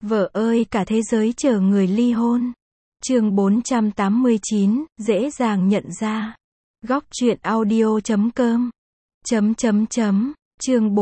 Vợ ơi, cả thế giới chờ người ly hôn. Chương 489, dễ dàng nhận ra. Góc truyện audio.com. Chương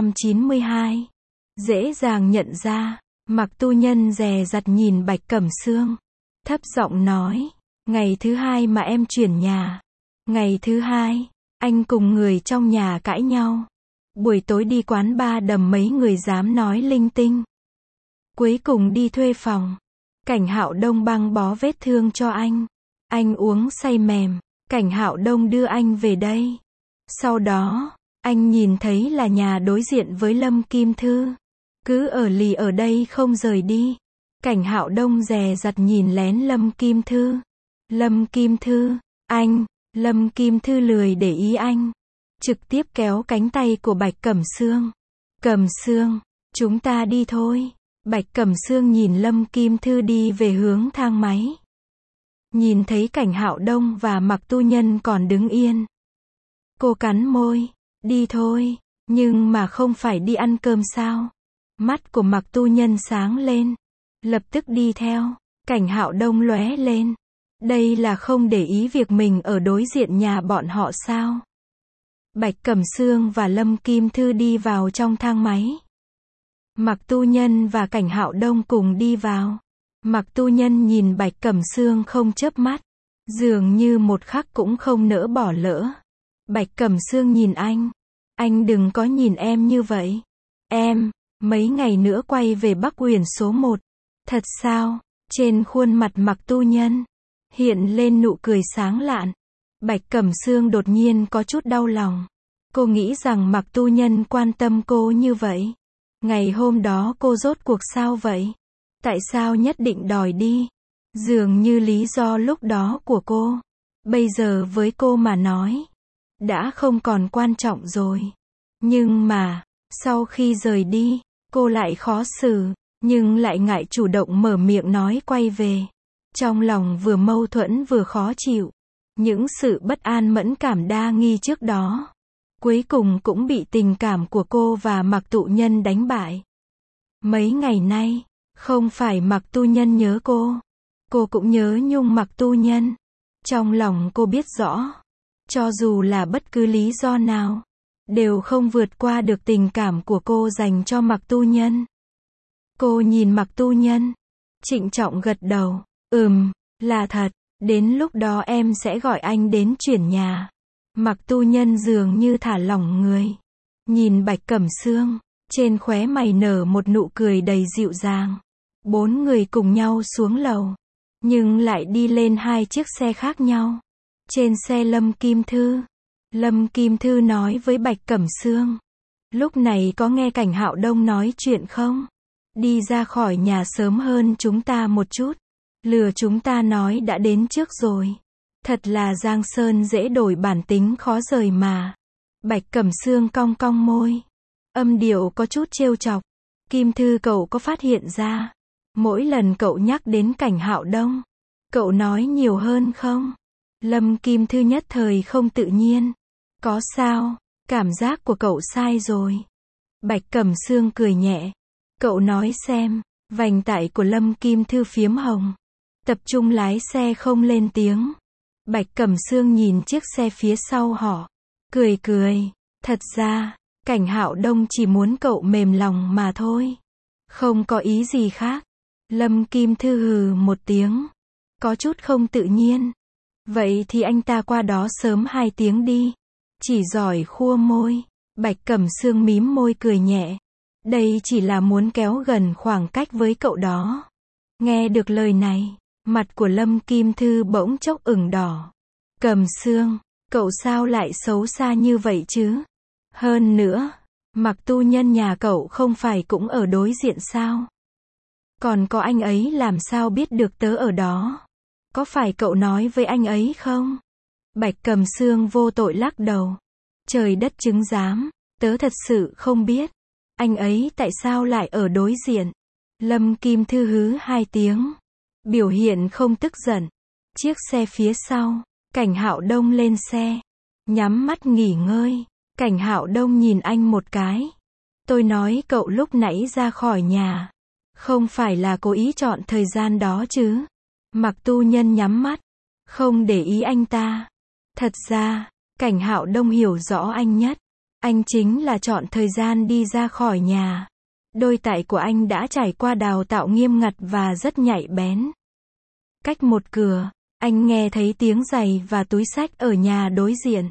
492. Dễ dàng nhận ra. Mặc Tu Nhân dè dặt nhìn Bạch Cẩm Sương, thấp giọng nói, ngày thứ hai mà em chuyển nhà. Ngày thứ hai, anh cùng người trong nhà cãi nhau. Buổi tối đi quán bar đầm mấy người dám nói linh tinh. Cuối cùng đi thuê phòng. Cảnh Hạo Đông băng bó vết thương cho anh. Anh uống say mềm. Cảnh Hạo Đông đưa anh về đây. Sau đó, anh nhìn thấy là nhà đối diện với Lâm Kim Thư. Cứ ở lì ở đây không rời đi. Cảnh Hạo Đông dè dặt nhìn lén Lâm Kim Thư. Lâm Kim Thư, anh. Lâm Kim Thư lười để ý anh. Trực tiếp kéo cánh tay của Bạch Cẩm Sương. Cẩm Sương, chúng ta đi thôi. Bạch Cẩm Sương nhìn Lâm Kim Thư đi về hướng thang máy. Nhìn thấy Cảnh Hạo Đông và Mặc Tu Nhân còn đứng yên. Cô cắn môi, đi thôi, nhưng mà không phải đi ăn cơm sao? Mắt của Mặc Tu Nhân sáng lên, lập tức đi theo. Cảnh Hạo Đông lóe lên. Đây là không để ý việc mình ở đối diện nhà bọn họ sao? Bạch Cẩm Sương và Lâm Kim Thư đi vào trong thang máy. Mặc Tu Nhân và Cảnh Hạo Đông cùng đi vào. Mặc Tu Nhân nhìn Bạch Cẩm Sương không chớp mắt, dường như một khắc cũng không nỡ bỏ lỡ. Bạch Cẩm Sương nhìn anh đừng có nhìn em như vậy. Em, mấy ngày nữa quay về Bắc Uyển số 1. Thật sao? Trên khuôn mặt Mặc Tu Nhân hiện lên nụ cười sáng lạn. Bạch Cẩm Sương đột nhiên có chút đau lòng. Cô nghĩ rằng Mặc Tu Nhân quan tâm cô như vậy. Ngày hôm đó cô rốt cuộc sao vậy? Tại sao nhất định đòi đi? Dường như lý do lúc đó của cô, bây giờ với cô mà nói, đã không còn quan trọng rồi. Nhưng mà, sau khi rời đi, cô lại khó xử, nhưng lại ngại chủ động mở miệng nói quay về. Trong lòng vừa mâu thuẫn vừa khó chịu. Những sự bất an mẫn cảm đa nghi trước đó, cuối cùng cũng bị tình cảm của cô và Mặc Tu Nhân đánh bại. Mấy ngày nay, không phải Mặc Tu Nhân nhớ cô cũng nhớ nhung Mặc Tu Nhân. Trong lòng cô biết rõ, cho dù là bất cứ lý do nào, đều không vượt qua được tình cảm của cô dành cho Mặc Tu Nhân. Cô nhìn Mặc Tu Nhân, trịnh trọng gật đầu, là thật, đến lúc đó em sẽ gọi anh đến chuyển nhà. Mặc Tu Nhân dường như thả lỏng người. Nhìn Bạch Cẩm Sương, trên khóe mày nở một nụ cười đầy dịu dàng. 4 người cùng nhau xuống lầu, nhưng lại đi lên 2 chiếc xe khác nhau. Trên xe Lâm Kim Thư nói với Bạch Cẩm Sương, lúc này có nghe Cảnh Hạo Đông nói chuyện không? Đi ra khỏi nhà sớm hơn chúng ta một chút, lừa chúng ta nói đã đến trước rồi. Thật là Giang Sơn dễ đổi bản tính khó rời mà. Bạch Cẩm Sương cong cong môi, âm điệu có chút trêu chọc. Kim Thư, cậu có phát hiện ra, mỗi lần cậu nhắc đến Cảnh Hạo Đông, cậu nói nhiều hơn không? Lâm Kim Thư nhất thời không tự nhiên. Có sao? Cảm giác của cậu sai rồi. Bạch Cẩm Sương cười nhẹ. Cậu nói xem. Vành tai của Lâm Kim Thư phiếm hồng. Tập trung lái xe không lên tiếng. Bạch Cẩm Sương nhìn chiếc xe phía sau họ, cười. Thật ra, Cảnh Hạo Đông chỉ muốn cậu mềm lòng mà thôi. Không có ý gì khác. Lâm Kim Thư hừ một tiếng, có chút không tự nhiên. Vậy thì anh ta qua đó sớm 2 tiếng đi. Chỉ giỏi khua môi. Bạch Cẩm Sương mím môi cười nhẹ. Đây chỉ là muốn kéo gần khoảng cách với cậu đó. Nghe được lời này, mặt của Lâm Kim Thư bỗng chốc ửng đỏ. Cẩm Sương, cậu sao lại xấu xa như vậy chứ? Hơn nữa, Mặc Tu Nhân nhà cậu không phải cũng ở đối diện sao? Còn có anh ấy làm sao biết được tớ ở đó? Có phải cậu nói với anh ấy không? Bạch Cẩm Sương vô tội lắc đầu. Trời đất chứng giám, tớ thật sự không biết. Anh ấy tại sao lại ở đối diện? Lâm Kim Thư hứ 2 tiếng. Biểu hiện không tức giận. Chiếc xe phía sau, Cảnh Hạo Đông lên xe, nhắm mắt nghỉ ngơi. Cảnh Hạo Đông nhìn anh một cái. Tôi nói cậu lúc nãy ra khỏi nhà, Không phải là cố ý chọn thời gian đó chứ? Mặc Tu Nhân nhắm mắt, không để ý anh ta. Thật ra, Cảnh Hạo Đông hiểu rõ anh nhất. Anh chính là chọn thời gian đi ra khỏi nhà. Đôi tai của anh đã trải qua đào tạo nghiêm ngặt và rất nhạy bén. Cách một cửa, anh nghe thấy tiếng giày và túi xách ở nhà đối diện.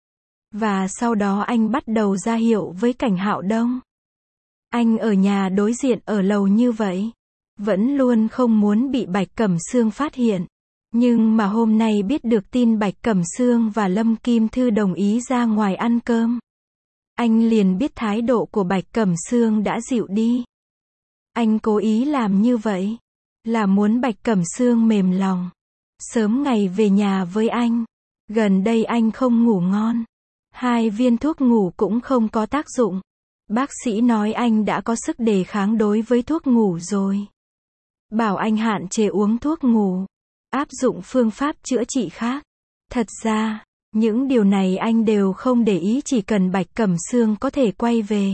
Và sau đó anh bắt đầu ra hiệu với Cảnh Hạo Đông. Anh ở nhà đối diện ở lầu như vậy. Vẫn luôn không muốn bị Bạch Cẩm Sương phát hiện. Nhưng mà hôm nay biết được tin Bạch Cẩm Sương và Lâm Kim Thư đồng ý ra ngoài ăn cơm. Anh liền biết thái độ của Bạch Cẩm Sương đã dịu đi. Anh cố ý làm như vậy, là muốn Bạch Cẩm Sương mềm lòng. Sớm ngày về nhà với anh. Gần đây anh không ngủ ngon. 2 viên thuốc ngủ cũng không có tác dụng. Bác sĩ nói anh đã có sức đề kháng đối với thuốc ngủ rồi. Bảo anh hạn chế uống thuốc ngủ. Áp dụng phương pháp chữa trị khác. Thật ra, những điều này anh đều không để ý, chỉ cần Bạch Cẩm Sương có thể quay về.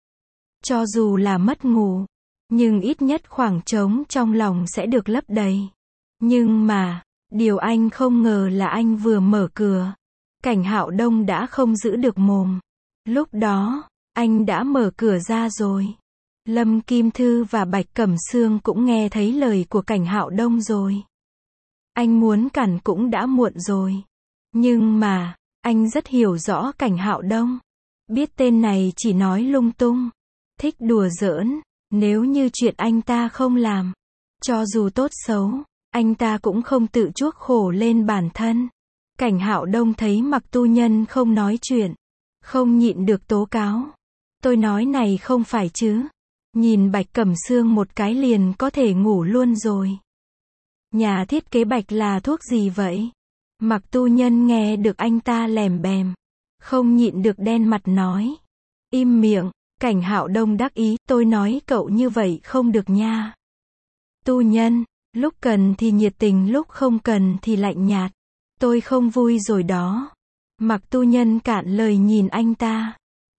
Cho dù là mất ngủ, nhưng ít nhất khoảng trống trong lòng sẽ được lấp đầy. Nhưng mà, điều anh không ngờ là anh vừa mở cửa, Cảnh Hạo Đông đã không giữ được mồm. Lúc đó, anh đã mở cửa ra rồi. Lâm Kim Thư và Bạch Cẩm Sương cũng nghe thấy lời của Cảnh Hạo Đông rồi. Anh muốn cản cũng đã muộn rồi. Nhưng mà, anh rất hiểu rõ Cảnh Hạo Đông. Biết tên này chỉ nói lung tung, thích đùa giỡn. Nếu như chuyện anh ta không làm, cho dù tốt xấu, anh ta cũng không tự chuốc khổ lên bản thân. Cảnh Hạo Đông thấy Mặc Tu Nhân không nói chuyện, không nhịn được tố cáo. Tôi nói này không phải chứ. Nhìn Bạch Cẩm Sương một cái liền có thể ngủ luôn rồi. Nhà thiết kế Bạch là thuốc gì vậy? Mặc Tu Nhân nghe được anh ta lèm bèm, không nhịn được đen mặt nói. Im miệng. Cảnh Hạo Đông đắc ý, tôi nói cậu như vậy không được nha. Tu Nhân, lúc cần thì nhiệt tình, lúc không cần thì lạnh nhạt. Tôi không vui rồi đó. Mặc Tu Nhân cạn lời nhìn anh ta.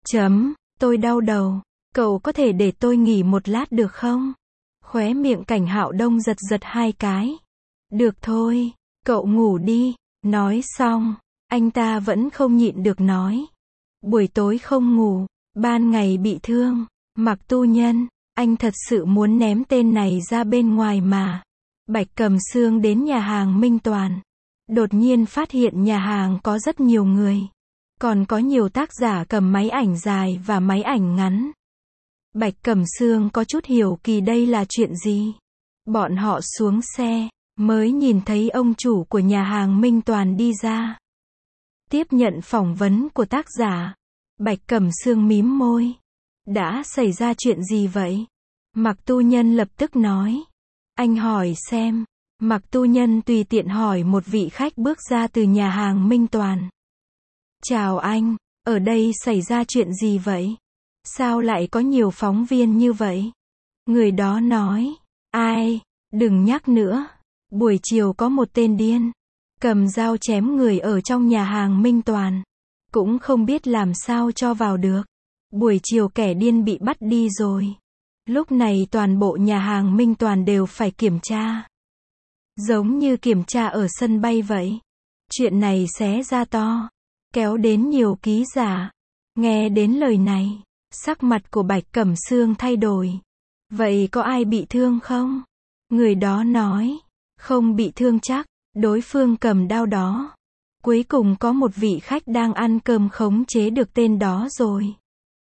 Tôi đau đầu. Cậu có thể để tôi nghỉ một lát được không? Khóe miệng Cảnh Hạo Đông giật giật 2 cái. Được thôi, cậu ngủ đi. Nói xong, anh ta vẫn không nhịn được nói. Buổi tối không ngủ, ban ngày bị thương. Mặc Tu Nhân, anh thật sự muốn ném tên này ra bên ngoài mà. Bạch Cẩm Sương đến nhà hàng Minh Toàn. Đột nhiên phát hiện nhà hàng có rất nhiều người. Còn có nhiều tác giả cầm máy ảnh dài và máy ảnh ngắn. Bạch Cẩm Sương có chút hiểu kỳ đây là chuyện gì. Bọn họ xuống xe, mới nhìn thấy ông chủ của nhà hàng Minh Toàn đi ra. Tiếp nhận phỏng vấn của tác giả. Bạch Cẩm Sương mím môi. Đã xảy ra chuyện gì vậy? Mặc Tu Nhân lập tức nói. Anh hỏi xem. Mặc Tu Nhân tùy tiện hỏi một vị khách bước ra từ nhà hàng Minh Toàn. Chào anh, ở đây xảy ra chuyện gì vậy? Sao lại có nhiều phóng viên như vậy? Người đó nói. Ai? Đừng nhắc nữa. Buổi chiều có một tên điên cầm dao chém người ở trong nhà hàng Minh Toàn. Cũng không biết làm sao cho vào được. Buổi chiều kẻ điên bị bắt đi rồi. Lúc này toàn bộ nhà hàng Minh Toàn đều phải kiểm tra. Giống như kiểm tra ở sân bay vậy. Chuyện này xé ra to, kéo đến nhiều ký giả. Nghe đến lời này, sắc mặt của Bạch Cẩm Sương thay đổi. Vậy có ai bị thương không? Người đó nói. Không bị thương chắc, đối phương cầm đao đó. Cuối cùng có một vị khách đang ăn cơm khống chế được tên đó rồi.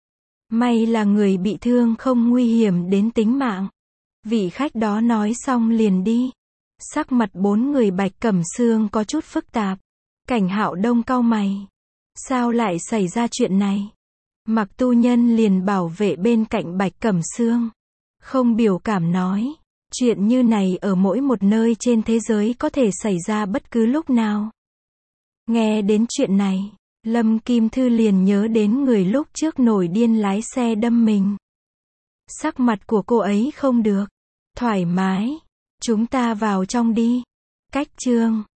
May là người bị thương không nguy hiểm đến tính mạng. Vị khách đó nói xong liền đi. Sắc mặt 4 người Bạch Cẩm Sương có chút phức tạp. Cảnh Hạo Đông cau mày. Sao lại xảy ra chuyện này? Mặc Tu Nhân liền bảo vệ bên cạnh Bạch Cẩm Sương. Không biểu cảm nói. Chuyện như này ở mỗi một nơi trên thế giới có thể xảy ra bất cứ lúc nào. Nghe đến chuyện này, Lâm Kim Thư liền nhớ đến người lúc trước nổi điên lái xe đâm mình. Sắc mặt của cô ấy không được thoải mái. Chúng ta vào trong đi. Cách chương